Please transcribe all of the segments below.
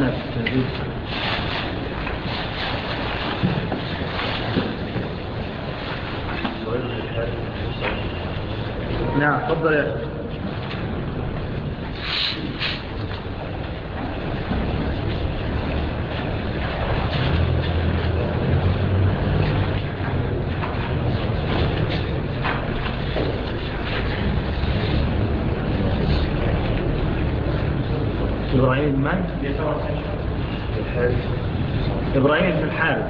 هنا في التهذيب. نعم تفضل يا أخي. إبراهيم من؟ إبراهيم بن الحارث.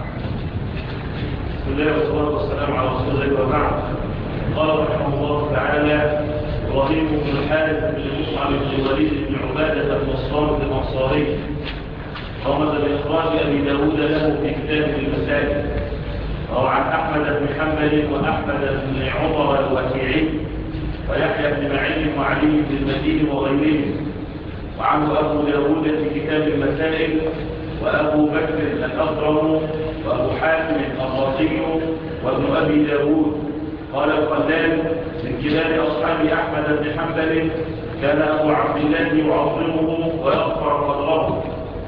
بسم الله والصلاة والسلام على رسول الله وبعد. قال رحمه الله تعالى: إبراهيم بن الحارث بن مصعب بن الوليد بن عبادة بن الصامت الأنصاري رمز بإخراج أبي داود له في كتاب المساجد، أو عن أحمد بن حنبل وأحمد بن عمر الوكيعي ويحيى بن معين وعلي بن المدين وغيرهم، وعنه أبو داود في كتاب المسائل، وأبو بكر الأخضر، وأبو حاتم الرازي، وابن أبي داود. قال الخلال: من كبار أصحاب أحمد بن حنبل كان أبو عبد الله يعظمه ويرفع قدره.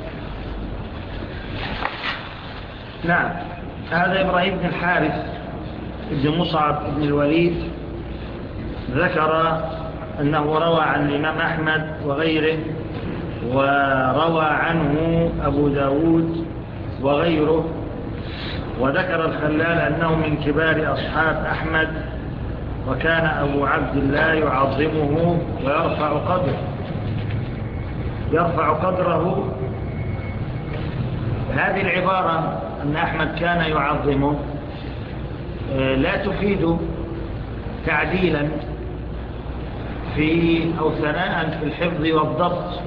نعم، هذا إبراهيم بن الحارث بن مصعب بن الوليد ذكر أنه روى عن الإمام أحمد وغيره، وروى عنه أبو داود وغيره، وذكر الخلال أنه من كبار أصحاب أحمد، وكان أبو عبد الله يعظمه يرفع قدره. هذه العبارة أن أحمد كان يعظمه لا تفيد تعديلا أو ثناء في الحفظ والضبط،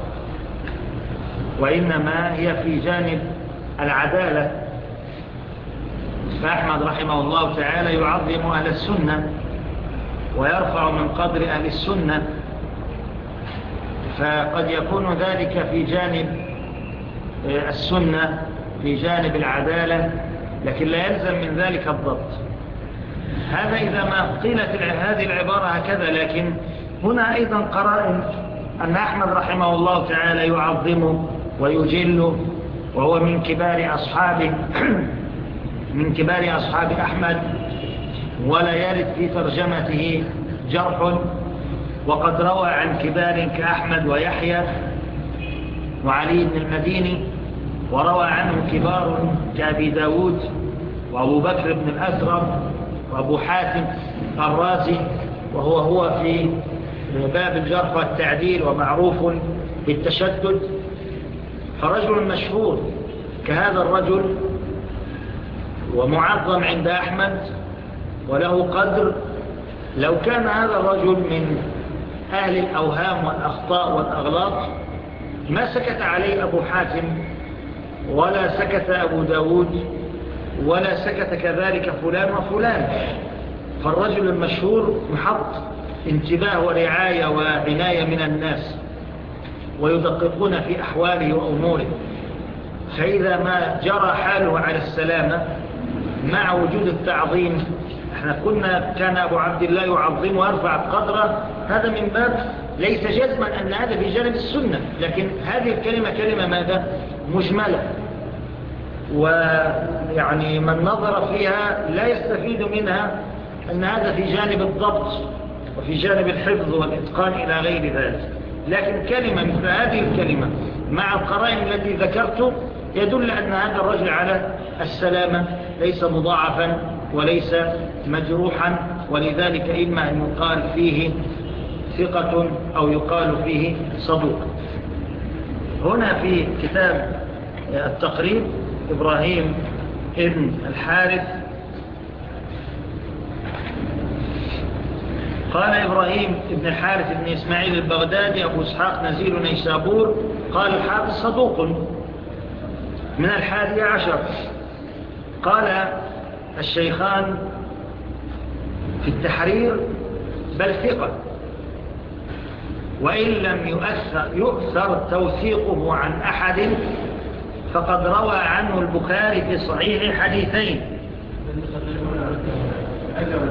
وإنما هي في جانب العدالة. فأحمد رحمه الله تعالى يعظم أهل السنة ويرفع من قدر أهل السنة، فقد يكون ذلك في جانب السنة، في جانب العدالة، لكن لا يلزم من ذلك الضبط. هذا إذا ما قيلت هذه العبارة هكذا، لكن هنا أيضا قرائن أن أحمد رحمه الله تعالى يعظمه ويجله، وهو من كبار أصحابه من كبار أصحاب أحمد، ولا يرد في ترجمته جرح، وقد روى عن كبار كأحمد ويحيى وعلي بن المديني، وروى عنه كبار كأبي داود وأبو بكر بن الأثرم وأبو حاتم الرازي، وهو في باب الجرح والتعديل ومعروف بالتشدد. فرجل مشهور كهذا الرجل ومعظم عند أحمد وله قدر، لو كان هذا الرجل من أهل الأوهام والأخطاء والأغلاط ما سكت عليه أبو حاتم ولا سكت أبو داود ولا سكت كذلك فلان وفلان. فالرجل المشهور محط انتباه ورعاية وعناية من الناس، ويدققون في أحواله وأموره، فإذا ما جرى حاله على السلامة مع وجود التعظيم، كان أبو عبد الله يعظم ويرفع قدره، هذا من باب ليس جزما أن هذا في جانب السنة، لكن هذه الكلمة كلمة ماذا؟ مجملة، ويعني من نظر فيها لا يستفيد منها أن هذا في جانب الضبط وفي جانب الحفظ والإتقان إلى غير ذلك. لكن كلمة مثل هذه الكلمة مع القرائن التي ذكرت يدل أن هذا الرجل على السلامة، ليس مضاعفا وليس مجروحا، ولذلك إما أن يقال فيه ثقة أو يقال فيه صدوق. هنا في كتاب التقريب إبراهيم ابن الحارث قال: إبراهيم ابن الحارث ابن إسماعيل البغدادي أبو إسحاق نزيل نيسابور. قال الحافظ: صدوق من 11. قال الشيخان في التحرير: بل ثقة، وإن لم يؤثر توثيقه عن أحد فقد روى عنه البخاري في صحيح حديثين.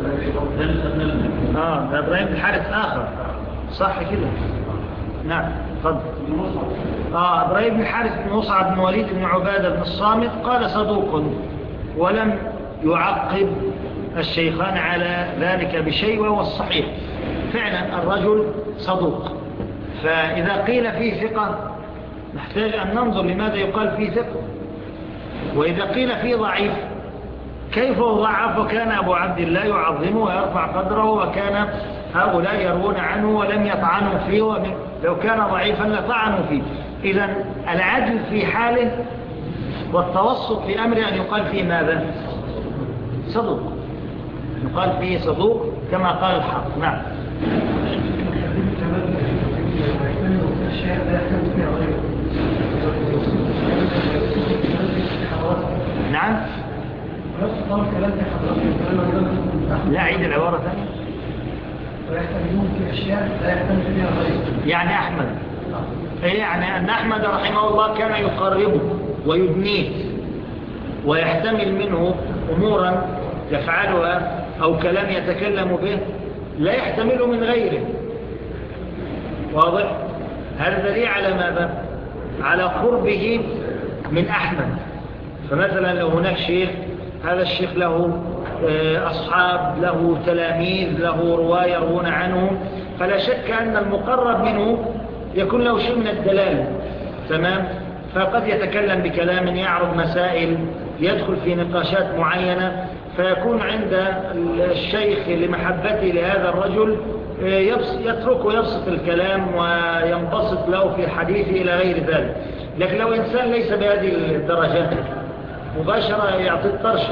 ده إبراهيم الحارث آخر، صح كده؟ نعم. تفضل. إبراهيم بن الحارث بن مصعب بن وليد بن عبادة بن الصامت قال صدوق، ولم يعقب الشيخان على ذلك بشيء، وهو الصحيح فعلا الرجل صدوق. فإذا قيل فيه ثقة نحتاج أن ننظر لماذا يقال فيه ثقة، وإذا قيل فيه ضعيف كيف ضعف وكان أبو عبد الله يعظمه ويرفع قدره، وكان هؤلاء يروون عنه ولم يطعنوا فيه، لو كان ضعيفا لطعنوا فيه. إذن العدل في حاله والتوسط في أمره أن يقال فيه ماذا؟ صدوق، يقال فيه صدوق كما قال الحق. نعم. نعم. لا، عيد العبارة ثانية. ويحتملون في أشياء لا يحتمل فيها غيره. يعني أحمد، يعني أن أحمد رحمه الله كان يقربه ويدنيه ويحتمل منه أمورا يفعلها أو كلام يتكلم به لا يحتمله من غيره. واضح؟ هذا دليل على ماذا؟ على قربه من أحمد. فمثلا لو هناك شيخ، هذا الشيخ له أصحاب، له تلاميذ، له رواة يروون عنه، فلا شك أن المقرب منه يكون له شيء من الدلال. تمام؟ فقد يتكلم بكلام يعرض مسائل، يدخل في نقاشات معينة، فيكون عند الشيخ لمحبته لهذا الرجل يترك ويبسط الكلام وينبسط له في حديثه إلى غير ذلك. لكن لو إنسان ليس بهذه الدرجات مباشرة يعطي الطرش.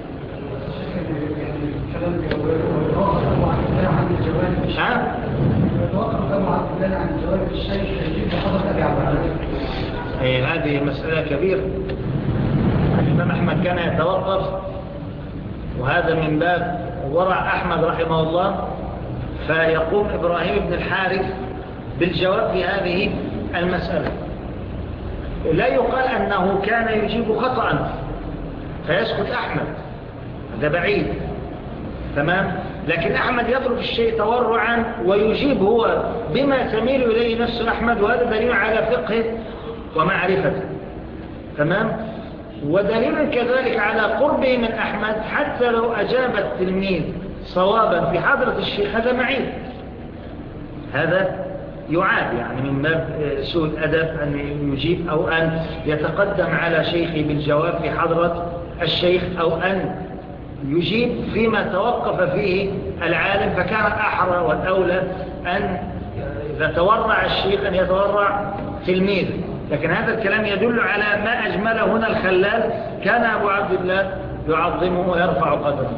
هذه مسألة كبيرة. الإمام أحمد كان يتوقف، وهذا من باب ورع أحمد رحمه الله، فيقوم إبراهيم بن الحارث بالجواب في هذه المسألة. لا يقال أنه كان يجيب خطأ فيسكت أحمد، هذا بعيد. تمام؟ لكن أحمد يضرب الشيء تورعا ويجيب هو بما تميل إليه نفس أحمد، وهذا دليل على فقه ومعرفته. تمام؟ ودليل كذلك على قربه من أحمد، حتى لو أجاب التلميذ صوابا في حضرة الشيخ هذا معيب، هذا يعاد، يعني من باب سوء الأدب أن يجيب أو أن يتقدم على شيخه بالجواب في حضرة الشيخ، أو أن يجيب فيما توقف فيه العالم. فكان الأحرى والأولى أن إذا تورع الشيخ أن يتورع تلميذ. لكن هذا الكلام يدل على ما أجمله هنا الخلال، كان أبو عبد الله يعظمه ويرفع قدره.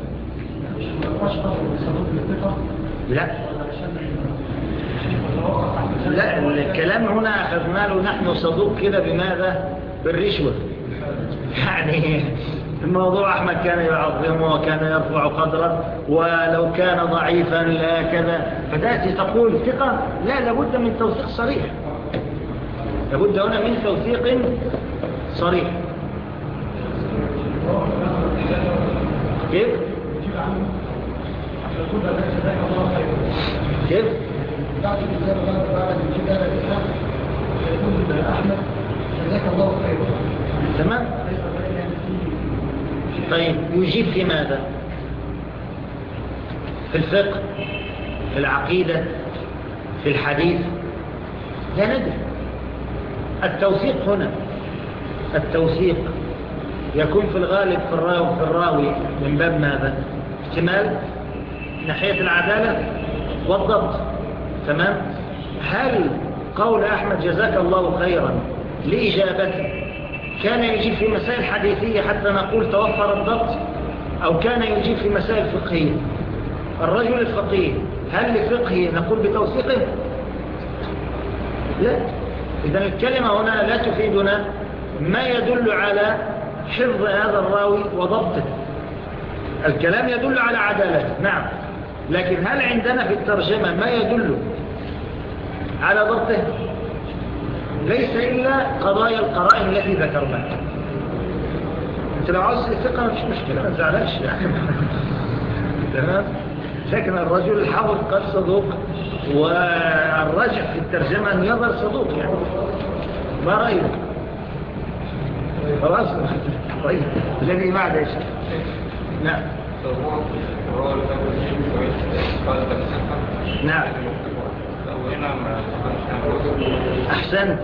لا لا، الكلام هنا أخذنا له نحن صدوق كده بماذا؟ بالرشوة. يعني الموضوع أحمد كان يعظمه وكان يرفع قدره، ولو كان ضعيفا لا كذا، فتأتي تقول ثقة؟ لا، لابد من توثيق صريح، لابد هنا من توثيق صريح. كيف؟ كيف؟ تمام. طيب يجيب في ماذا؟ في الفقه، في العقيدة، في الحديث؟ لا ندري. التوثيق هنا، التوثيق يكون في الغالب في الراوي من باب ماذا؟ احتمال ناحية العدالة والضبط. تمام؟ هل قول أحمد جزاك الله خيرا لإجابته كان يجيب في مسائل حديثية حتى نقول توفر الضبط، أو كان يجيب في مسائل فقهية؟ الرجل الفقيه هل لفقهه نقول بتوثيقه؟ لا. إذن الكلمة هنا لا تفيدنا ما يدل على حفظ هذا الراوي وضبطه. الكلام يدل على عدالته، نعم، لكن هل عندنا في الترجمة ما يدل على ضبطه؟ ليس إلا قضايا القرائن التي ذكرناها. انت لو عاوز الثقة مش مشكلة، ما تزعلش يعني. تمام. لكن الرجل الحافظ قد صدوق والرجع في الترجمة أن يظهر صدوق يعني. ما رأيك؟ خلاص. طيب الذي بعد إيش؟ نعم. نعم. أحسنت.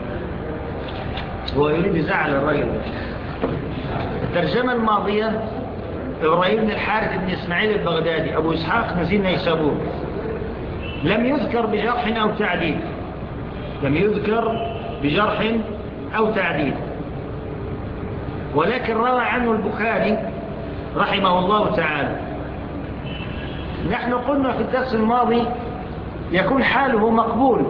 هو يريد يزعل الرجل. الترجمة الماضية إبراهيم بن الحارث بن إسماعيل البغدادي أبو إسحاق نزيل نيسابور، لم يذكر بجرح أو تعديل، لم يذكر بجرح أو تعديل، ولكن روى عنه البخاري رحمه الله تعالى. نحن قلنا في الدرس الماضي يكون حاله مقبول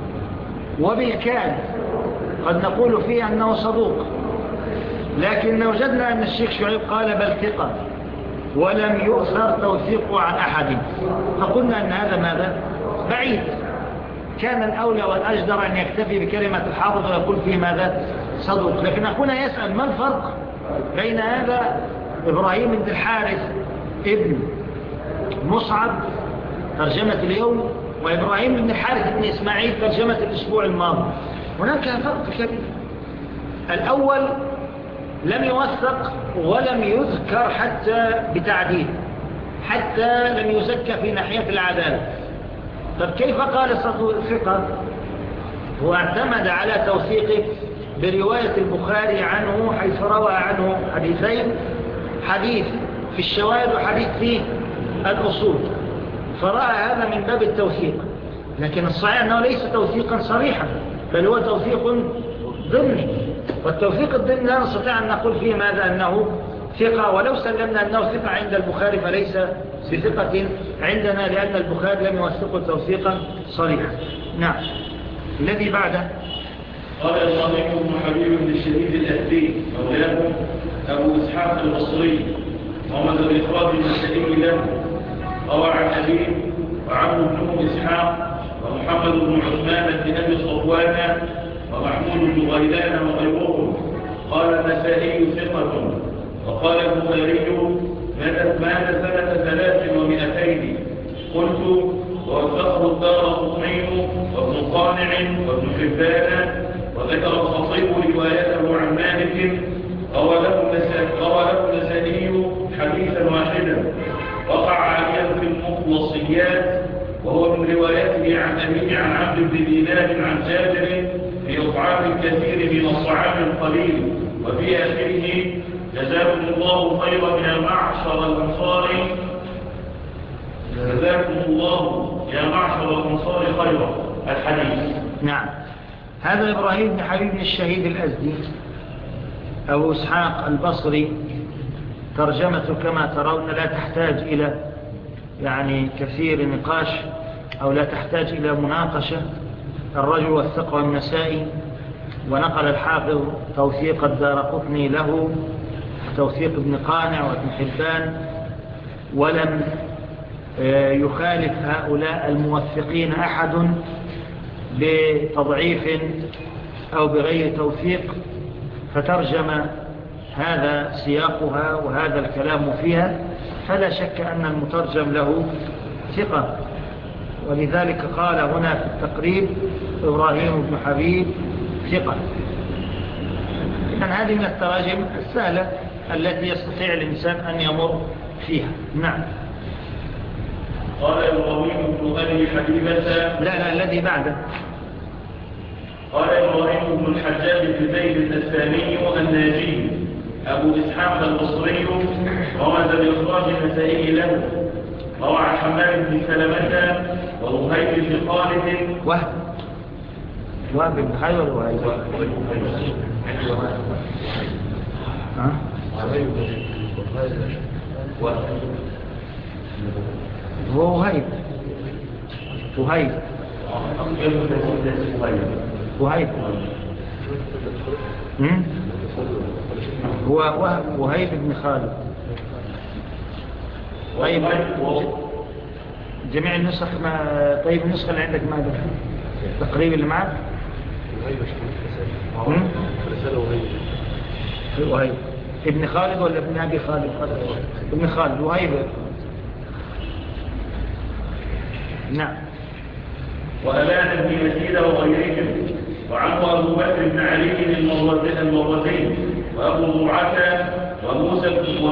وبالكاد، قد نقول فيه أنه صدوق، لكن وجدنا أن الشيخ شعيب قال بل ثقة ولم يؤثر توثيقه عن أحد، فقلنا أن هذا ماذا؟ بعيد. كان الأولى والأجدر أن يكتفي بكلمة الحافظ ويقول فيه ماذا؟ صدوق. لكن أخونا يسأل ما الفرق بين هذا إبراهيم بن الحارث ابن مصعب ترجمة اليوم وإبراهيم بن الحارث بن إسماعيل ترجمة الأسبوع الماضي؟ هناك فرق كبير. الأول لم يوثق ولم يذكر حتى بتعديل، حتى لم يزكى في ناحية العدالة. طب كيف قال ثقة؟ هو اعتمد على توثيقه برواية البخاري عنه، حيث روى عنه حديثين، حديث في الشواهد وحديث في الأصول، فرأى هذا من باب التوثيق. لكن الصحيح أنه ليس توثيقا صريحا، بل هو توثيق ضمني، والتوثيق الضمني لا نستطيع أن نقول فيه ماذا؟ أنه ثقة، ولو سلمنا أنه ثقة عند البخاري فليس بثقة عندنا، لأن البخاري لم يوثقه توثيقا صريحا. نعم. الذي بعده قال إبراهيم بن حبيب بن الشهيد الأهدي مولاه أبو إسحاق البصري ومن الإخراج النسائي له، روى عن أبيه وعمرو بن إسحاق ومحمد بن عثمان بن أبي صفوان ومحمود بن غيلان وغيرهم. قال النسائي ثقة، وقال البخاري مات سنة 300. قلت ووثقه الدارقطني وابن قانع وابن حبان، وذكر الخطيب روايته عن مالك. روى له النسائي حديثا واحدا وقع عليه في المخلصيات، وهو من روايته عن أبيه عن عبد بن دينار عن جابر في إطعام الكثير من الطعام القليل، وفي آخره جزاكم الله خيرا يا معشر الأنصار، جزاكم الله يا معشر الأنصار خيرا الحديث. نعم. هذا إبراهيم بن حبيب الشهيد الأزدي أبو إسحاق البصري، ترجمته كما ترون لا تحتاج إلى يعني كثير نقاش أو لا تحتاج إلى مناقشة. الرجل والثقة النسائي، ونقل الحافظ توثيق الدارقطني له، توثيق ابن قانع وابن حبان، ولم يخالف هؤلاء الموثقين أحد بتضعيف أو بغير توثيق، فترجم هذا سياقها وهذا الكلام فيها، فلا شك أن المترجم له ثقة، ولذلك قال هنا في التقريب إبراهيم بن حبيب ثقة. إذن هذه من التراجم السهلة التي يستطيع الإنسان أن يمر فيها. نعم. قال إبراهيم بن أبي حبيبة لا الذي بعده. قال إبراهيم بن الحجاج بن زيد النساني الناجي أبو إسحاق البصري، ومن الإخراج النسائي له، روى عن حماد بن سلمة ووهيب بن خالد وهب بن خالد وهيب وهيب هو وهيب بن خالد. طيب جميع النسخ ما طيب النسخة اللي عندك ماذا تقريبا اللي معك؟ وهيب ابن خالد ولا ابن أبي خالد؟ ابن خالد وهيب. نعم. وأبان بن يزيد وغيرهم، وعنه أبو بكر بن علي المروزي وأبو زرعة وموسى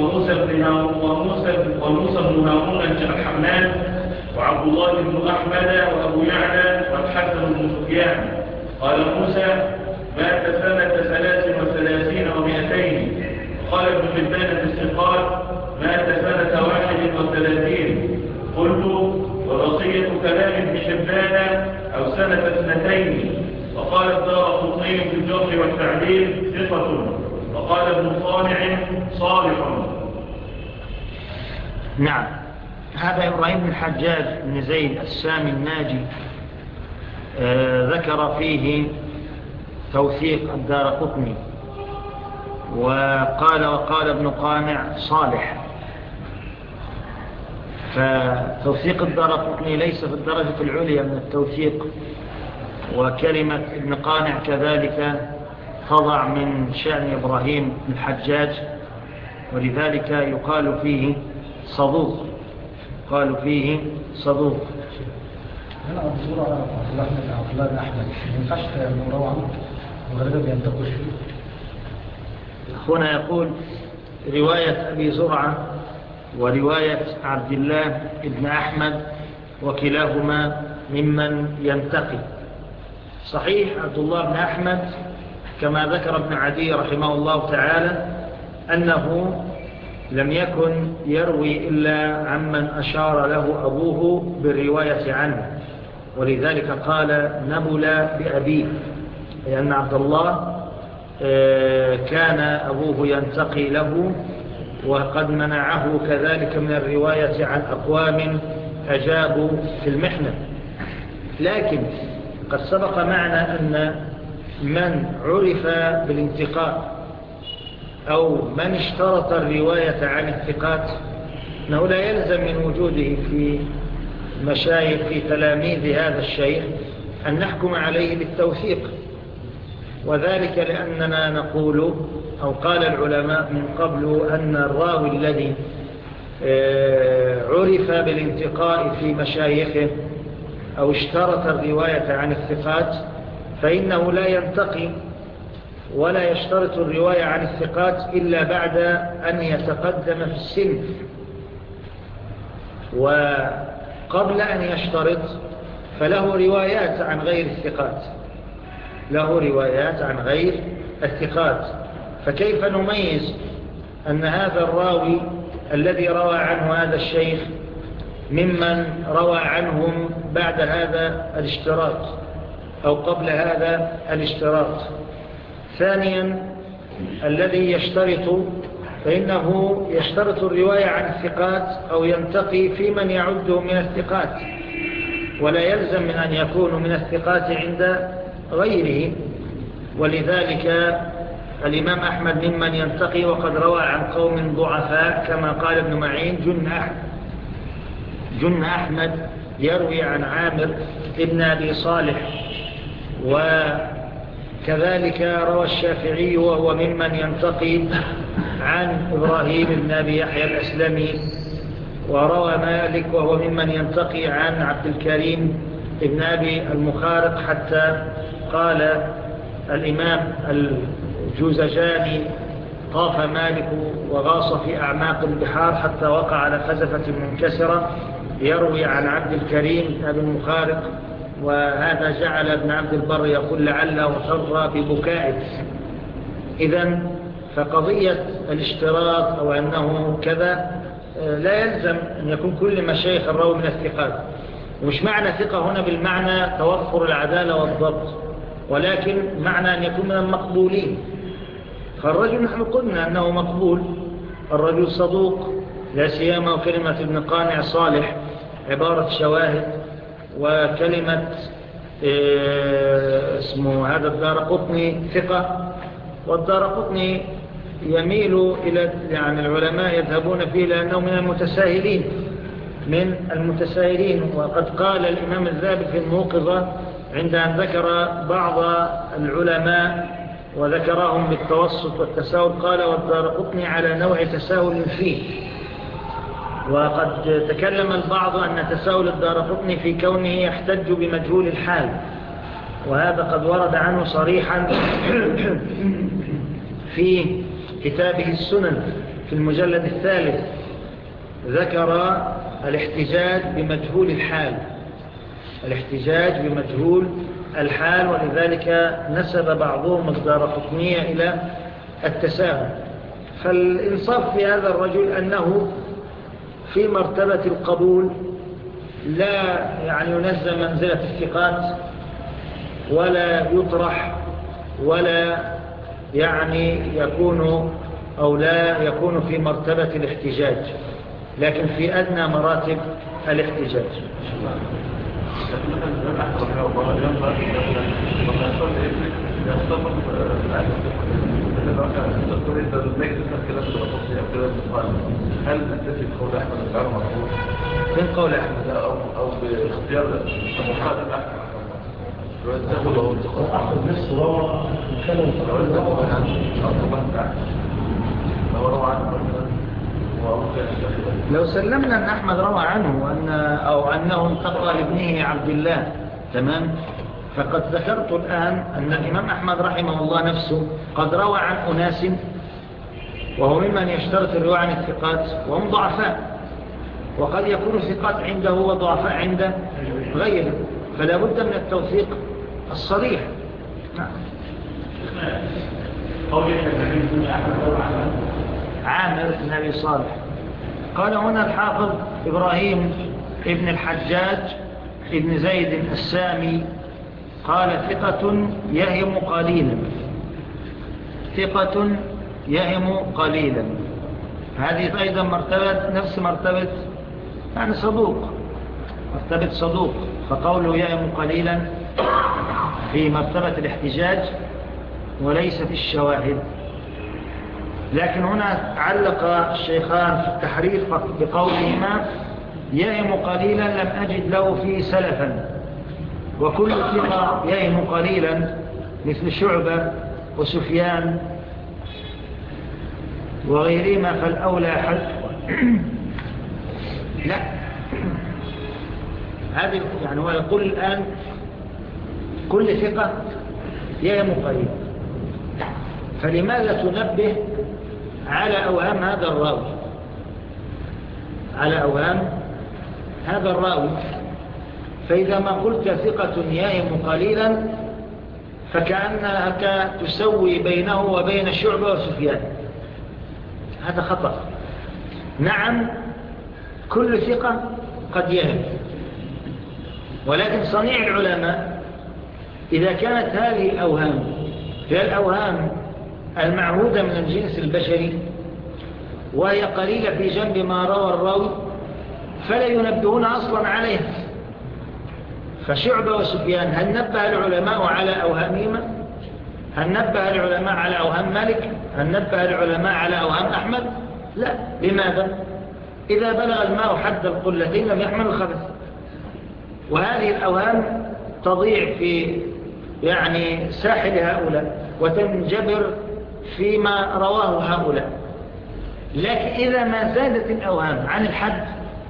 بن هارون الحمال وعبد الله بن أحمد وأبو يعلى والحسن بن سفيان. قال موسى: مات سنة 33 و200. وقال ابن حبان في الثقات: مات سنة 31. قلت: وبقية كلام ابن حبان أو سنة 2. وقال الدارقطني في الجرح والتعديل: ثقة. وقال ابن صانع: صالح. نعم. هذا إبراهيم بن الحجاج بن زيد السامي الناجي ذكر فيه توثيق الدارقطني، وقال ابن قانع: صالح. فتوثيق الدارقطني ليس في الدرجة العليا من التوثيق، وكلمة ابن قانع كذلك تضع من شأن إبراهيم بن الحجاج، ولذلك يقال فيه صدوق. قالوا فيه صدوق. هنا أبو زرعة عبد الله بن أحمد ينفعش نروى عنه وغالبا بينتقش فيه. هنا يقول رواية أبي زرعة ورواية عبد الله بن أحمد وكلاهما ممن ينتقي. صحيح عبد الله بن أحمد كما ذكر ابن عدي رحمه الله تعالى أنه لم يكن يروي إلا عمن أشار له أبوه بالرواية عنه، ولذلك قال: نبل بأبيه، لأن عبد الله كان أبوه ينتقي له، وقد منعه كذلك من الرواية عن أقوام أجابوا في المحنة. لكن قد سبق معنا أن من عرف بالانتقاء أو من اشترط الرواية عن الثقات أنه لا يلزم من وجوده في مشايخ في تلاميذ هذا الشيخ أن نحكم عليه بالتوثيق، وذلك لأننا نقول أو قال العلماء من قبل أن الراوي الذي عرف بالانتقاء في مشايخه أو اشترط الرواية عن الثقات فإنه لا ينتقي ولا يشترط الرواية عن الثقات إلا بعد أن يتقدم في السن، وقبل أن يشترط فله روايات عن غير الثقات، له روايات عن غير الثقات. فكيف نميز أن هذا الراوي الذي روى عنه هذا الشيخ ممن روى عنهم بعد هذا الاشتراط أو قبل هذا الاشتراط؟ ثانيا، الذي يشترط فإنه يشترط الرواية عن الثقات أو ينتقي في من يعده من الثقات، ولا يلزم من أن يكون من الثقات عند غيره. ولذلك الإمام أحمد ممن ينتقي، وقد روى عن قوم ضعفاء كما قال ابن معين: جن أحمد يروي عن عامر ابن أبي صالح. وكذلك روى الشافعي وهو ممن ينتقي عن إبراهيم بن أبي يحيى الأسلمي، وروى مالك وهو ممن ينتقي عن عبد الكريم ابن أبي المخارق، حتى قال الإمام الجوزجاني: طاف مالك وغاص في أعماق البحار حتى وقع على خزفة منكسرة، يروي عن عبد الكريم أبي المخارق. وهذا جعل ابن عبد البر يقول: لعله فر ببكائه. إذن فقضية الاشتراط أو أنه كذا لا يلزم أن يكون كل مشايخ الراوي من الثقات، ومش معنى ثقة هنا بالمعنى توفر العدالة والضبط، ولكن معنى أن يكون من المقبولين. فالرجل نحن قلنا أنه مقبول، الرجل صدوق، لا سيما وكلمة ابن قانع صالح عبارة شواهد، وكلمة اسمه هذا الدارقطني ثقة. والدارقطني يميل إلى يعني العلماء يذهبون فيه لأنه من المتساهلين. وقد قال الإمام الذهبي في الموقظة عند أن ذكر بعض العلماء وذكرهم بالتوسط والتساهل، قال: والدارقطني على نوع تساهل فيه. وقد تكلم البعض أن تساؤل الدارقطني في كونه يحتج بمجهول الحال، وهذا قد ورد عنه صريحا في كتابه السنن في المجلد الثالث، ذكر الاحتجاج بمجهول الحال، الاحتجاج بمجهول الحال، ولذلك نسب بعضهم الدارقطنية إلى التساهل. فالإنصاف في هذا الرجل أنه في مرتبة القبول لا يعني ينزل منزلة الثقات ولا يطرح ولا يعني يكون أو لا يكون في مرتبة الاحتجاج، لكن في أدنى مراتب الاحتجاج. هل نكتفي بقول أحمد الشعر مطلوب؟ فين قول أحمد؟ أو باختيار مقادم أحمد؟ أخذ نفسه روى كلمة لو سلمنا أن أحمد روى عنه أو أنه انتقى لابنه عبد الله تمام، فقد ذكرت الآن أن الإمام أحمد رحمه الله نفسه قد روى عن أناس وهو ممن يشترط الرواية عن الثقات وهم ضعفاء، وقد يكون الثقات عنده وضعفاء عند غيره، فلا بد من التوثيق الصريح. نعم. عامر بن أبي صالح قال هنا الحافظ إبراهيم ابن الحجاج ابن زيد السامي قال ثقة يهم قليلا، ثقة يهم قليلا، هذه أيضا مرتبة نفس مرتبة يعني صدوق، مرتبة صدوق، فقوله يهم قليلا في مرتبة الاحتجاج وليس في الشواهد. لكن هنا علق الشيخان في التحرير بقولهما يهم قليلا لم أجد له فيه سلفا، وكل ثقة يهم قليلا مثل شعبة وسفيان وغيرهما فالأولى حد لا، هذه يعني هو يقول الآن كل ثقة يهم قليلا، فلماذا تنبه على أوهام هذا الراوي، على أوهام هذا الراوي؟ فإذا ما قلت ثقة يهم قليلا فكأنك تسوي بينه وبين شعبة وسفيان، هذا خطأ. نعم كل ثقة قد يهم، ولكن صنيع العلماء إذا كانت هذه الأوهام هي الأوهام المعهودة من الجنس البشري وهي قليلة في جنب ما روى الراوي فلا ينبهون أصلا عليها. فشعبة وسفيان هل نبه العلماء على أوهامهما؟ هل نبه العلماء على أوهام مالك؟ هل نبه العلماء على أوهام أحمد؟ لا. لماذا؟ إذا بلغ الماء حد القلتين لم يحمل الخبث، وهذه الأوهام تضيع في يعني ساحل هؤلاء وتنجبر فيما رواه هؤلاء. لكن إذا ما زادت الأوهام عن الحد،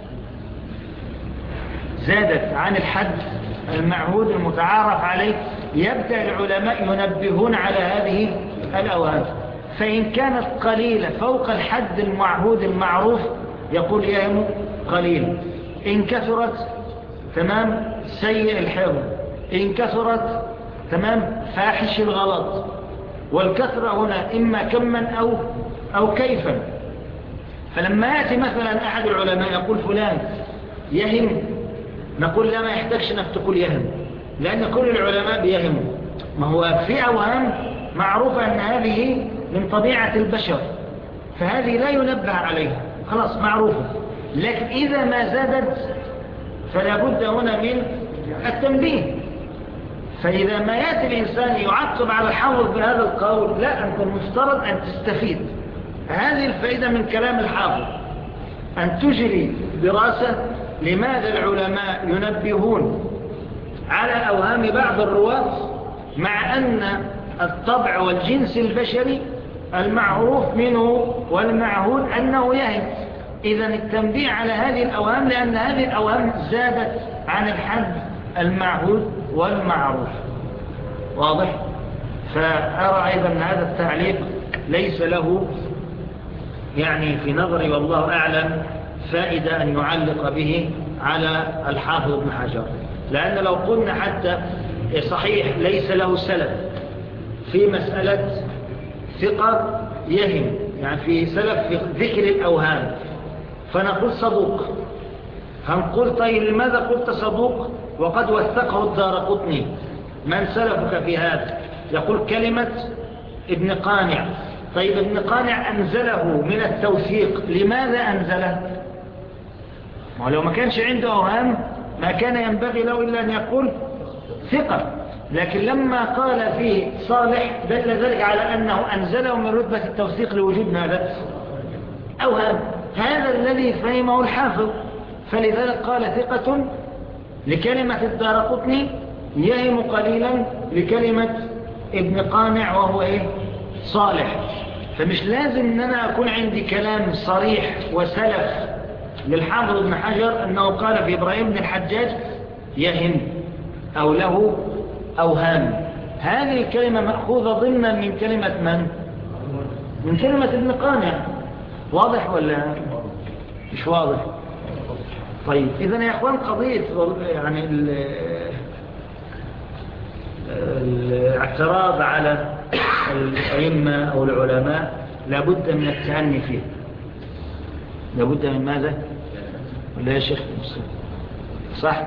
زادت عن الحد المعهود المتعارف عليه، يبدأ العلماء ينبهون على هذه الأوهام، فإن كانت قليلة فوق الحد المعهود المعروف يقول يهم قليل، إن كثرت تمام سيء الحفظ، إن كثرت تمام فاحش الغلط، والكثرة هنا إما كما أو كيفا. فلما يأتي مثلا أحد العلماء يقول فلان يهم، نقول لا ما يحتاجش أنك تقول يهم، لأن كل العلماء بيهموا، ما هو في أوهام معروفة أن هذه من طبيعة البشر، فهذه لا ينبه عليها خلاص معروفة. لكن إذا ما زادت فلا بد هنا من التنبيه. فإذا ما يأتي الإنسان يعقب على الحافظ بهذا القول، لا، أنت المفترض أن تستفيد هذه الفائدة من كلام الحافظ، أن تجري دراسة لماذا العلماء ينبهون على أوهام بعض الرواة، مع أن الطبع والجنس البشري المعروف منه والمعهود أنه يهم. إذا التنبيه على هذه الأوهام لأن هذه الأوهام زادت عن الحد المعهود والمعروف. واضح؟ فأرى أيضا أن هذا التعليق ليس له يعني في نظري والله أعلم فائدة أن يعلق به على الحافظ ابن حجر، لأن لو قلنا حتى صحيح ليس له سلف في مسألة ثقة يهم، يعني في سلف في ذكر الأوهام، فنقول صدوق، هنقول طيب لماذا قلت صدوق وقد وثقه الدارقطني؟ من سلفك في هذا؟ يقول كلمة ابن قانع. طيب ابن قانع أنزله من التوثيق، لماذا أنزله؟ ولو ما كانش عنده أوهام ما كان ينبغي له إلا أن يقول ثقة، لكن لما قال فيه صالح دل ذلك على أنه أنزله من رتبة التوثيق لوجود ماذا؟ أوهام. هذا الذي فهمه الحافظ، فلذلك قال ثقة لكلمة الدارقطني، يهم قليلا لكلمة ابن قانع وهو إيه؟ صالح. فمش لازم أن أنا أكون عندي كلام صريح وسلف للحافظ ابن حجر أنه قال في إبراهيم بن الحجاج يهم أو له أوهام. هذه الكلمة مأخوذة ضمنا من كلمة من؟ من كلمة ابن قانع. واضح ولا مش واضح؟ طيب إذن يا أخوان قضية يعني الاعتراض على الأئمة أو العلماء لابد من التأني فيه. لابد من ماذا؟ ولا يا شيخ مسلم؟ صح؟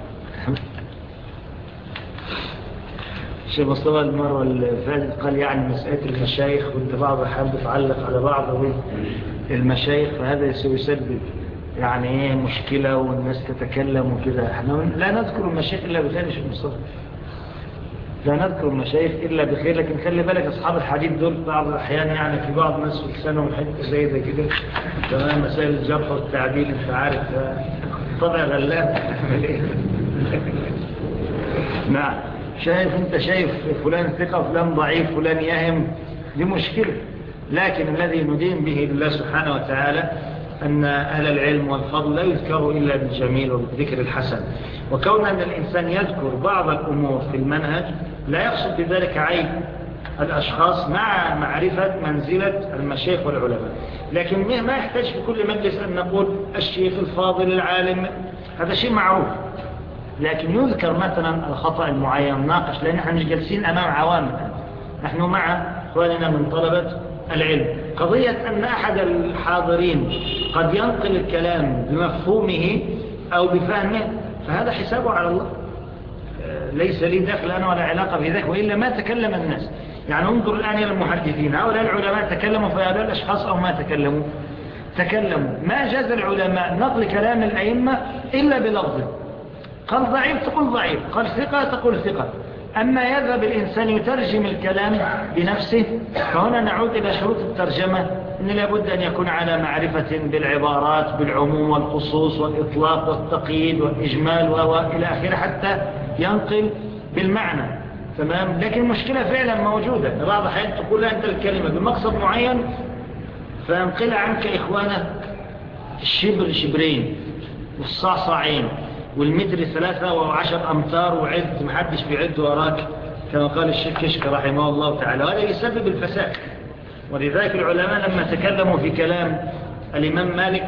الشيخ مصطفى المرة الفاتت قال يعني مسألة المشايخ وانت بعض الأحيان بتعلق على بعض المشايخ، فهذا يسبب يعني ايه مشكلة والناس تتكلم وكده. احنا لا نذكر المشايخ إلا بخير. الشيخ مصطفى لا نذكر المشايخ إلا بخير، لكن خلي بالك أصحاب الحديث دول بعض الأحيان يعني في بعض الناس في لسانهم حتة زي ده كده، تمام. مسائل الجرح والتعديل انت عارف طبع غلاب. نعم، انت شايف فلان ثقة فلان ضعيف فلان يهم، دي مشكلة. لكن الذي ندين به لله سبحانه وتعالى أن أهل العلم والفضل لا يذكروا إلا بالجميل وبالذكر الحسن. وكون أن الإنسان يذكر بعض الأمور في المنهج لا يقصد بذلك عيب الأشخاص مع معرفة منزلة المشايخ والعلماء. لكن ما يحتاج في كل مجلس أن نقول الشيخ الفاضل العالم، هذا شيء معروف. لكن يذكر مثلا الخطأ المعين ناقش، لأن نحن مش جالسين أمام عوام، نحن مع أخواننا من طلبة العلم. قضية أن أحد الحاضرين قد ينقل الكلام بمفهومه أو بفهمه فهذا حسابه على الله، ليس لي دخل أنا ولا علاقة بذلك، وإلا ما تكلم الناس. يعني انظر الآن إلى المحدثين، هؤلاء العلماء تكلموا في هؤلاء الأشخاص أو ما تكلموا. ما جاز العلماء نقل كلام الأئمة إلا بلفظه. قال ضعيف تقول ضعيف، قال ثقة تقول ثقة. أما يذهب الإنسان يترجم الكلام بنفسه، فهنا نعود إلى شروط الترجمة، إن لابد أن يكون على معرفة بالعبارات بالعموم والخصوص والإطلاق والتقييد والإجمال وإلى آخره حتى ينقل بالمعنى. تمام. لكن المشكلة فعلا موجودة، بعض الحين تقول أنت الكلمة بمقصد معين فينقل عنك إخوانه الشبر شبرين والصعصعين والمتر 13 أمتار وعد محدش بيعد وراك، كما قال الشيخ كشك رحمه الله تعالى. وهذا يسبب الفساد. ولذلك العلماء لما تكلموا في كلام الإمام مالك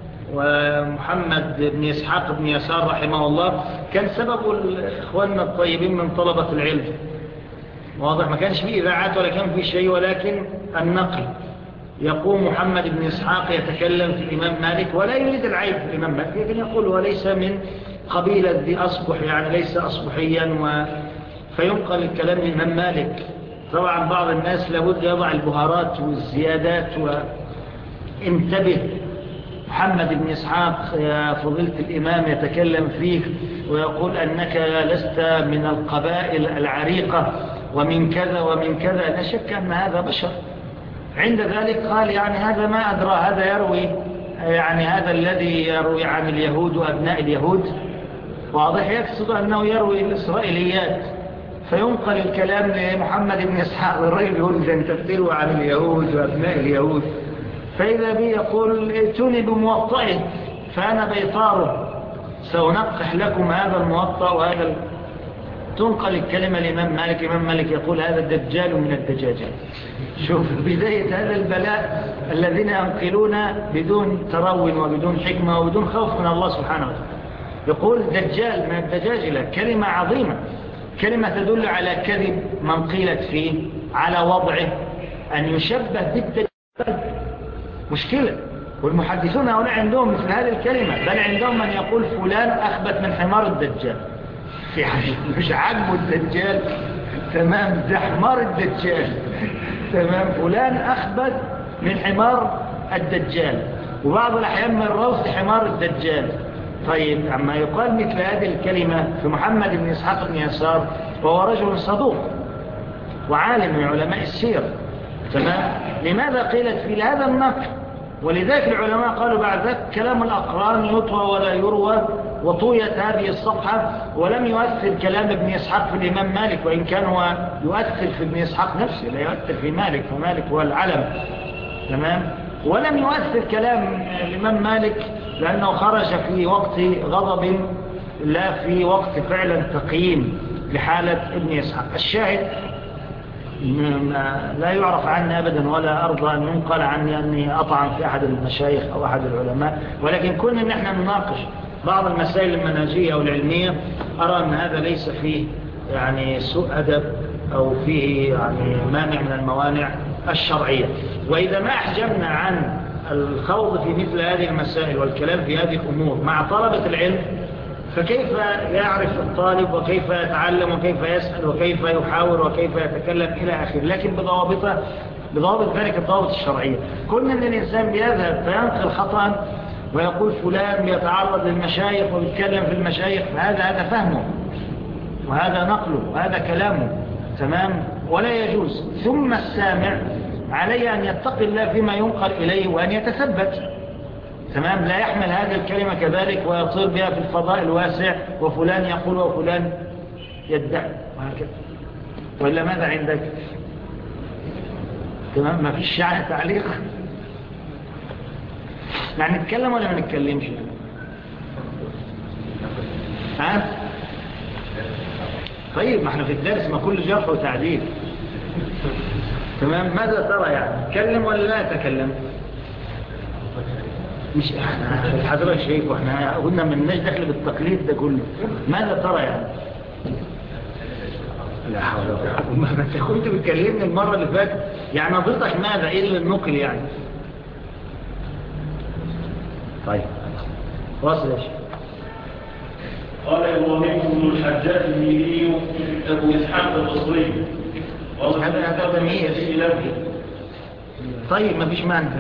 ومحمد بن إسحاق بن يسار رحمه الله، كان سبب إخواننا الطيبين من طلبة العلم. واضح، ما كانش فيه إذاعات ولا كان فيه شيء، ولكن النقل. يقوم محمد بن إسحاق يتكلم في الإمام مالك ولا يريد العيب في الإمام مالك، لكن يقول وليس من قبيلة ذي أصبح، يعني ليس أصبحيا فينقل الكلام من الإمام مالك. طبعا بعض الناس لابد يضع البهارات والزيادات. وانتبه، محمد بن إسحاق يا فضيلة الإمام يتكلم فيك ويقول أنك لست من القبائل العريقة ومن كذا ومن كذا، لا شك أن هذا بشر. عند ذلك قال يعني هذا ما أدرى، هذا يروي يعني هذا الذي يروي عن اليهود وأبناء اليهود، واضح يقصد أنه يروي الإسرائيليات، فينقل الكلام لمحمد بن إسحاق. الرجل يقول إذا أنت بتروي عن اليهود وأبناء اليهود، فإذا بي يقول ائتوني بموطئه فأنا بيطاره سأنقح لكم هذا الموطأ وهذا تنقل الكلمة الإمام مالك. الإمام مالك يقول هذا الدجال من الدجاجات. شوف بداية هذا البلاء الذين ينقلون بدون تروي وبدون حكمة وبدون خوف من الله سبحانه وتعالى. يقول دجال من الدجاجلة، كلمة عظيمة، كلمة تدل على كذب من قيلت فيه، على وضعه أن يشبه بالدجال مشكلة. والمحدثون هؤلاء عندهم مثل هذه الكلمة، بل عندهم من يقول فلان أخبث من حمار الدجال. يعني مش عجبه الدجال، تمام، ده حمار الدجال، تمام، فلان أخبث من حمار الدجال، وبعض الأحيان من روث حمار الدجال. طيب عما يقال مثل هذه الكلمة في محمد بن إسحاق بن يسار، وهو رجل صدوق وعالم من علماء السير، تمام، لماذا قيلت في هذا النقل؟ ولذلك العلماء قالوا بعد ذلك كلام الأقران يطوى ولا يروى، وطويت هذه الصفحة، ولم يؤثر كلام ابن إسحاق في الإمام مالك، وإن كان هو يؤثر في ابن إسحاق نفسه، لا يؤثر في مالك، فمالك هو العلم، تمام. ولم يؤثر كلام الإمام مالك لأنه خرج في وقت غضب لا في وقت فعلا تقييم لحالة ابن إسحاق. الشاهد لا يعرف عني أبدا ولا أرضى أن ينقل عني أني أطعن في أحد المشايخ أو أحد العلماء، ولكن كنا نحن نناقش بعض المسائل المنهجية أو العلمية، أرى أن هذا ليس فيه يعني سوء أدب أو فيه يعني مانع من الموانع الشرعية. وإذا ما أحجمنا عن الخوض في مثل هذه المسائل والكلام في هذه الأمور مع طلبة العلم، فكيف يعرف الطالب وكيف يتعلم وكيف يسأل وكيف يحاور وكيف يتكلم إلى آخر، لكن بضوابط ذلك الضوابط الشرعية. كنا أن الإنسان بيذهب فينقل خطأ ويقول فلان بيتعرض للمشايخ ويتكلم في المشايخ، هذا فهمه وهذا نقله وهذا كلامه، تمام، ولا يجوز. ثم السامع عليه أن يتقي الله فيما ينقل إليه وأن يتثبت، تمام، لا يحمل هذه الكلمة كذلك ويطير بها في الفضاء الواسع وفلان يقول وفلان يدعي وهكذا. وإلا ماذا عندك؟ تمام، ما فيش شعر تعليق. يعني نتكلم ولا ما نتكلمش؟ ها؟ طيب ما احنا في الدرس ما كل جرح وتعديل، تمام. ماذا ترى يعني؟ نتكلم ولا لا نتكلم؟ مش احنا حضرتك شايف واحنا قلنا مناش دخل بالتقليد ده كله. ماذا ترى يعني؟ لا حول ولا قوة. ما انت كنت بتكلمني المره اللي فاتت، يعني نظرتك ماذا؟ ايه اللي النقل يعني؟ طيب واصل يا شيخ. قال إبراهيم بن الحجاج الميري أبو إسحاق البصري، هذا تمييز. طيب ما فيش معنى.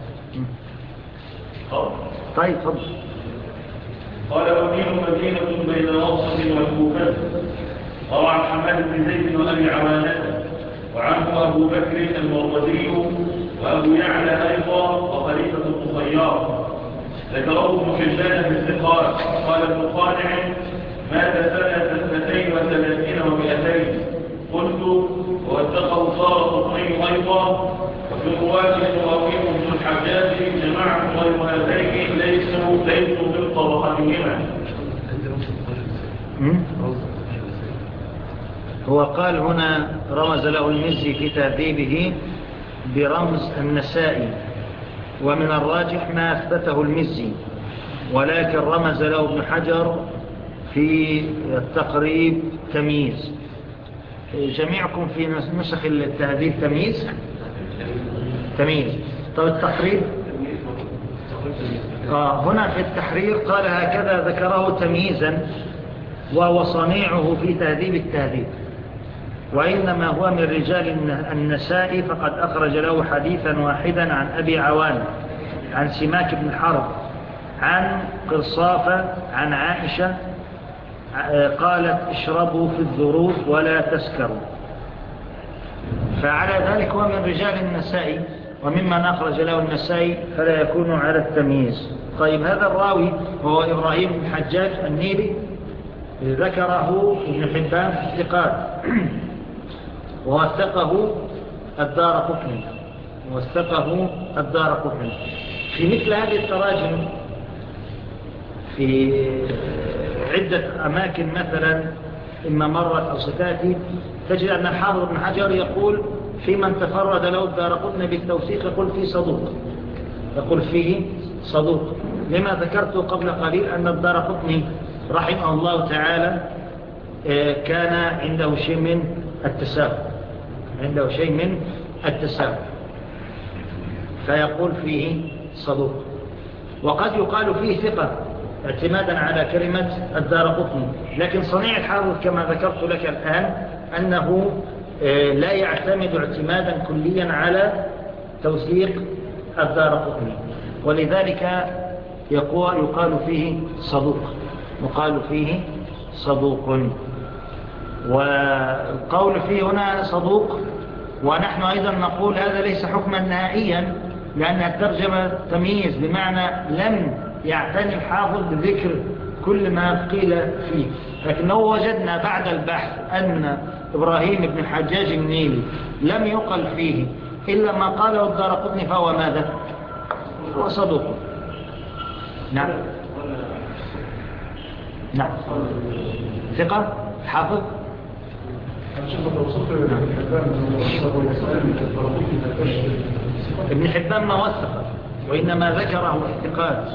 طيب فضل. قال أمير مدينة بين ناصر والكوفة، روى عن حماد بن زيد وأبي عوانة، وعنه أبو بكر المروزي وأبو يعلى أيضا وخليفة الطخيار. ذكره ابن حبان في الثقات. قال ابن قانع مات سنة 32 و200. قلت ووثقه صار قطني أيضا. وفي رواة إبراهيم بن الحجاج جماعة غير هذين ليسوا من طبقتهما. هو قال هنا رمز له المزي في تهذيبه برمز النسائي، ومن الراجح ما أثبته المزي، ولكن رمز له ابن حجر في التقريب تمييز. جميعكم في نسخ التهذيب تمييز. طب التقريب هنا في التحرير قال هكذا ذكره تمييزا، وهو صنيعه في تهذيب التهذيب، وإنما هو من رجال النسائي، فقد أخرج له حديثا واحدا عن أبي عوان عن سماك بن حرب عن قرصافة عن عائشة قالت اشربوا في الذروف ولا تسكروا. فعلى ذلك هو من رجال النسائي، وممن أخرج له النسائي فلا يكون على التمييز. طيب هذا الراوي هو إبراهيم بن حجاج النيلي، ذكره ابن حبان في الثقات ووثقه الدارقطني. وثقه الدارقطني. في مثل هذه التراجم في عدة أماكن مثلا إما مرت أو ستاتي تجد أن الحافظ ابن حجر يقول في من تفرد له الدارقطني بالتوثيق يقول فيه صدوق، يقول فيه صدوق. لما ذكرت قبل قليل أن الدارقطني رحمه الله تعالى كان عنده شيء من التساهل، فيقول فيه صدوق. وقد يقال فيه ثقة اعتمادا على كلمة الدارقطني، لكن صنيع الحافظ كما ذكرت لك الآن أنه لا يعتمد اعتمادا كليا على توثيق الدارقطني، ولذلك يقال فيه صدوق. والقول فيه هنا صدوق، ونحن أيضا نقول هذا ليس حكما نهائيا، لأن الترجمة تمييز، بمعنى لم يعتني الحافظ بذكر كل ما قيل فيه، لكنه وجدنا بعد البحث أن إبراهيم بن الحجاج النيلي لم يقل فيه إلا ما قاله الدارقطني، فهو ماذا؟ هو صدوق. نعم ثقة حافظ. ابن حبان ما وثق، وإنما ذكره الثقات،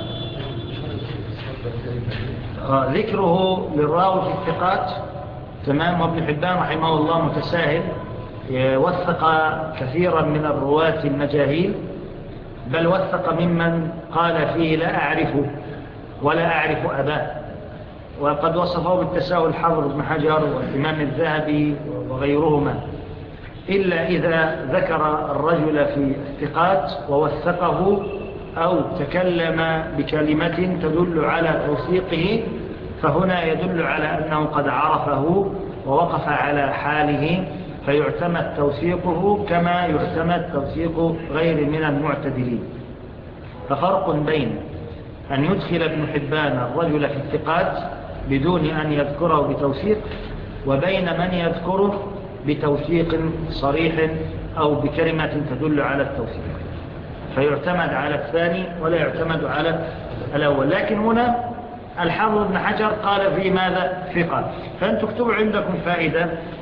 ذكره للراوي في الثقات تمام. وابن حبان رحمه الله متساهل، وثق كثيرا من الرواة المجاهيل، بل وثق ممن قال فيه لا أعرفه ولا أعرف أباه. وقد وصفه بالتساهل الحافظ ابن حجر والإمام الذهبي وغيرهما، إلا إذا ذكر الرجل في الثقات ووثقه أو تكلم بكلمة تدل على توثيقه، فهنا يدل على أنه قد عرفه ووقف على حاله، فيعتمد توثيقه كما يعتمد توثيق غير من المعتدلين. ففرق بين أن يدخل ابن حبان الرجل في الثقات بدون أن يذكره بتوثيق، وبين من يذكره بتوثيق صريح أو بكلمة تدل على التوثيق، فيعتمد على الثاني ولا يعتمد على الأول. لكن هنا الحافظ ابن حجر قال في ماذا؟ ثقة. فأنتم اكتبوا عندكم فائدة،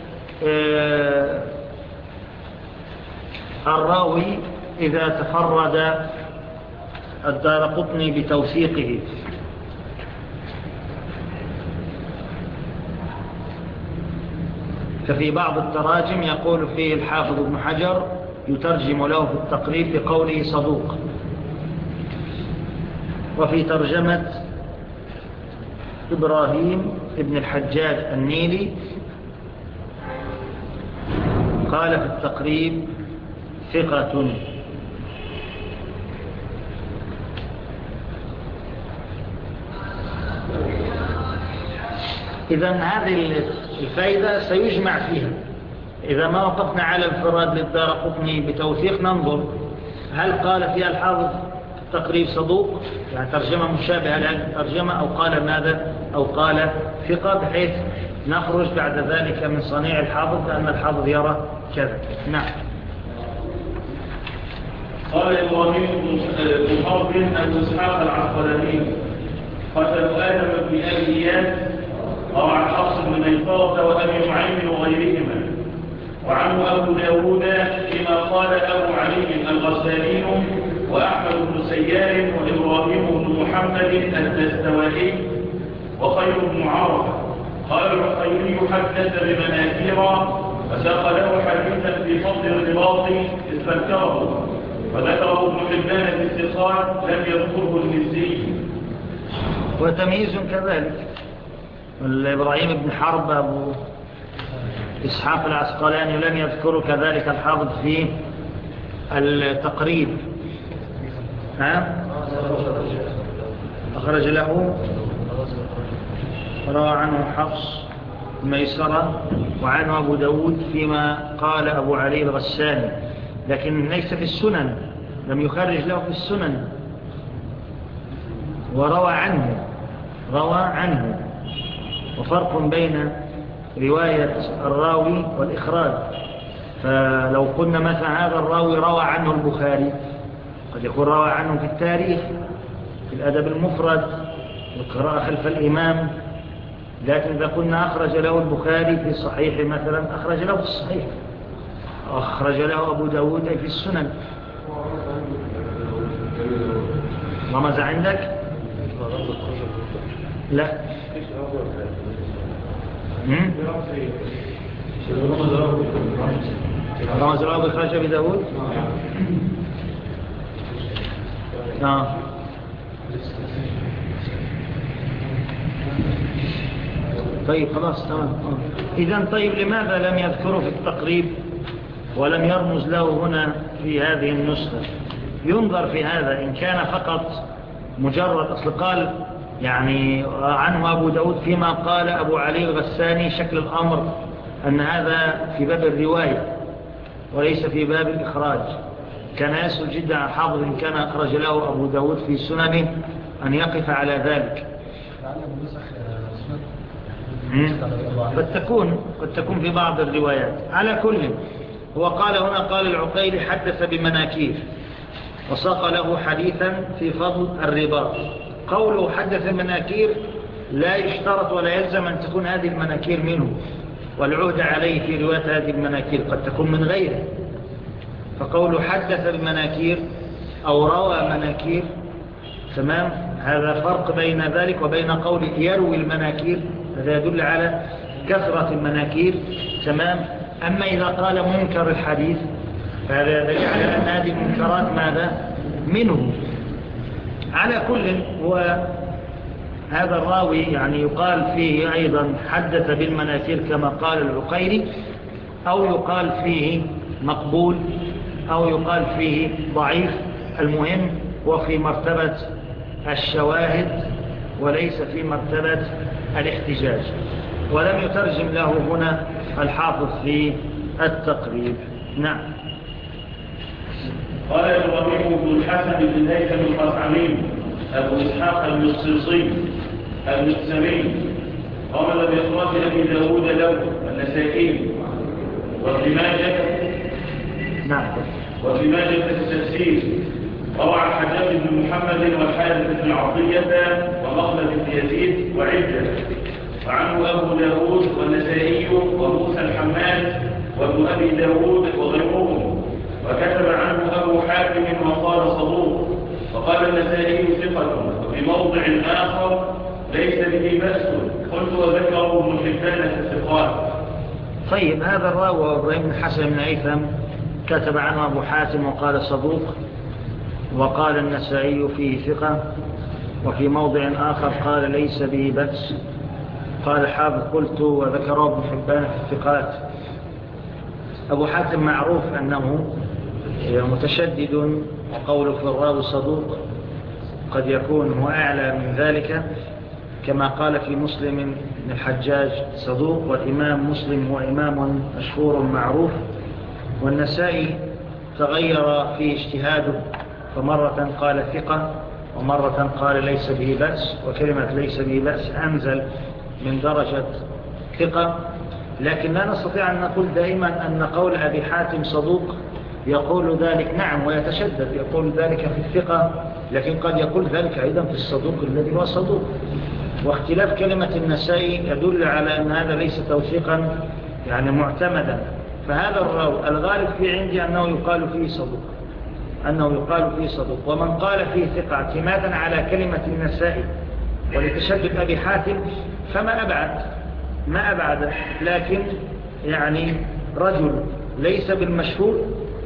الراوي إذا تفرد الدارقطني بتوثيقه ففي بعض التراجم يقول فيه الحافظ ابن حجر يترجم له في التقريب بقوله صدوق. وفي ترجمة إبراهيم ابن الحجاج النيلي قال في التقريب ثقة. إذن هذه الفائدة سيجمع فيها. إذا ما وقفنا على الانفراد للدارقطني بتوثيق ننظر هل قال فيها الحافظ تقريب صدوق، يعني ترجمة مشابهة لهذه الترجمة، أو قال ماذا؟ أو قال ثقة، بحيث نخرج بعد ذلك من صنيع الحافظ لأن الحافظ يرى كذا. نعم. قال إبراهيم بن حرب أبو إسحاق العسقلاني قتل آدم بن أبي إياس روى عن حفص بن ميسرة وأبي نعيم وغيرهما، وعنه أبو داود فيما قال أبو علي الغساني وأحمد بن سيار وإبراهيم بن محمد الدستوائي وخير بن عرفة. قال العقيلي حدث بمناكير فساق له حديثا في فضل الرباط استذكره، وذكره ابن حبان في الثقات لم يذكره المزي. وتمييز كذلك إبراهيم بن حرب أبو إسحاق العسقلاني لم يذكر كذلك الحافظ في التقريب. أخرج له روى عنه حفص ميسرة وعنه أبو داود فيما قال أبو علي الغساني، لكن ليس في السنن، لم يخرج له في السنن، وروى عنه. وفرق بين رواية الراوي والإخراج، فلو قلنا مثلا هذا الراوي روى عنه البخاري، قد يكون روى عنه في التاريخ، في الأدب المفرد، والقراءة خلف الإمام. لكن إذا قلنا أخرج له البخاري في صحيح مثلا، أخرج له في الصحيح، أخرج له أبو داود أي في السنن. رمز عندك؟ لا. رمز الراوي خرج أبي داود. طيب خلاص تمام. إذن طيب لماذا لم يذكره في التقريب ولم يرمز له هنا في هذه النسخة؟ ينظر في هذا إن كان فقط مجرد أصل قال يعني عنه أبو داود فيما قال أبو علي الغساني شكل الأمر أن هذا في باب الرواية وليس في باب الإخراج. كان يسهل جدا على الحافظ إن كان أخرج له أبو داود في سننه أن يقف على ذلك. قد تكون في بعض الروايات. على كل، هو قال هنا قال العقيلي حدث بمناكير وساق له حديثا في فضل الرباط. قوله حدث بمناكير لا يشترط ولا يلزم أن تكون هذه المناكير منه، والعهد عليه في رواية هذه المناكير قد تكون من غيره. فقوله حدث بمناكير أو روى مناكير، تمام، هذا فرق بين ذلك وبين قول يروي المناكير، هذا يدل على كثرة المناكير، تمام. أما إذا قال منكر الحديث فهذا يدل على أن هذه المنكرات ماذا منه. على كل، هو هذا الراوي يعني يقال فيه أيضا حدث بالمناكير كما قال العقيلي، أو يقال فيه مقبول، أو يقال فيه ضعيف. المهم وفي مرتبة الشواهد وليس في مرتبة الاحتجاج. ولم يترجم له هنا الحافظ في التقريب. نعم. قال إبراهيم بن الحسن بن هيثم القسعمي أبو إسحاق المصيصي المقسمي قال بإخراج أبي داود له النسائي وابن ماجه. نعم. وابن ماجه في التفسير روى عن حجاج بن محمد والحارث بن عطية ومخلد بن يزيد وعدة، وعنه أبو داود والنسائي وموسى الحماد وابن أبي داود وغيرهم. وكتب عنه أبو حاتم وقال صدوق، وقال النسائي ثقة، وفي موضع آخر ليس به بأس. قلت وذكره ابن حبان في الثقات. طيب هذا الراوي إبراهيم بن الحسن بن هيثم كتب عنه أبو حاتم وقال صدوق، وقال النسائي فيه ثقة، وفي موضع آخر قال ليس به بأس. قال الحافظ قلت وذكره ابن حبان في الثقات. أبو حاتم معروف أنه متشدد، وقوله في الراوي صدوق قد يكون هو أعلى من ذلك، كما قال في مسلم بن الحجاج صدوق، والإمام مسلم هو إمام مشهور معروف. والنسائي تغير في اجتهاده، فمرة قال ثقة ومرة قال ليس به بأس، وكلمة ليس به بأس أنزل من درجة ثقة. لكن لا نستطيع أن نقول دائما أن قول أبي حاتم صدوق يقول ذلك، نعم، ويتشدد يقول ذلك في الثقة، لكن قد يقول ذلك أيضا في الصدوق الذي هو صدوق. واختلاف كلمة النسائي يدل على أن هذا ليس توثيقا يعني معتمدا. فهذا الراوي الغالب في عندي أنه يقال فيه صدوق، أنه يقال فيه صدوق. ومن قال فيه ثقة اعتمادا على كلمة النسائي ولتشدد أبي حاتم فما أبعد. لكن يعني رجل ليس بالمشهور،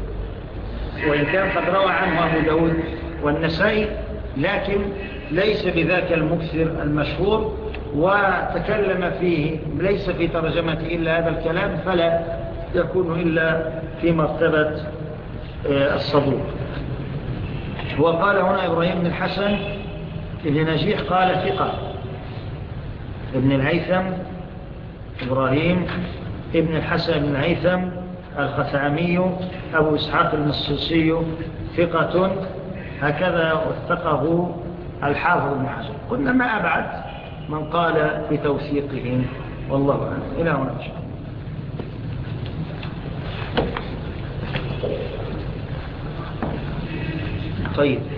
وإن كان قد روى عنه أبو داود والنسائي، لكن ليس بذاك المكثر المشهور، وتكلم فيه ليس في ترجمته إلا هذا الكلام، فلا يكون إلا في مرتبة الصدوق. وقال هنا إبراهيم بن الحسن ابن نجيح قال ثقة. ابن الهيثم إبراهيم ابن الحسن بن الهيثم الخثعمي أبو إسحاق المصيصي ثقة، هكذا وثقه الحافظ بن حجر. قلنا ما أبعد من قال بتوثيقه، والله أعلم. إلى هنا إن شاء الله. طيب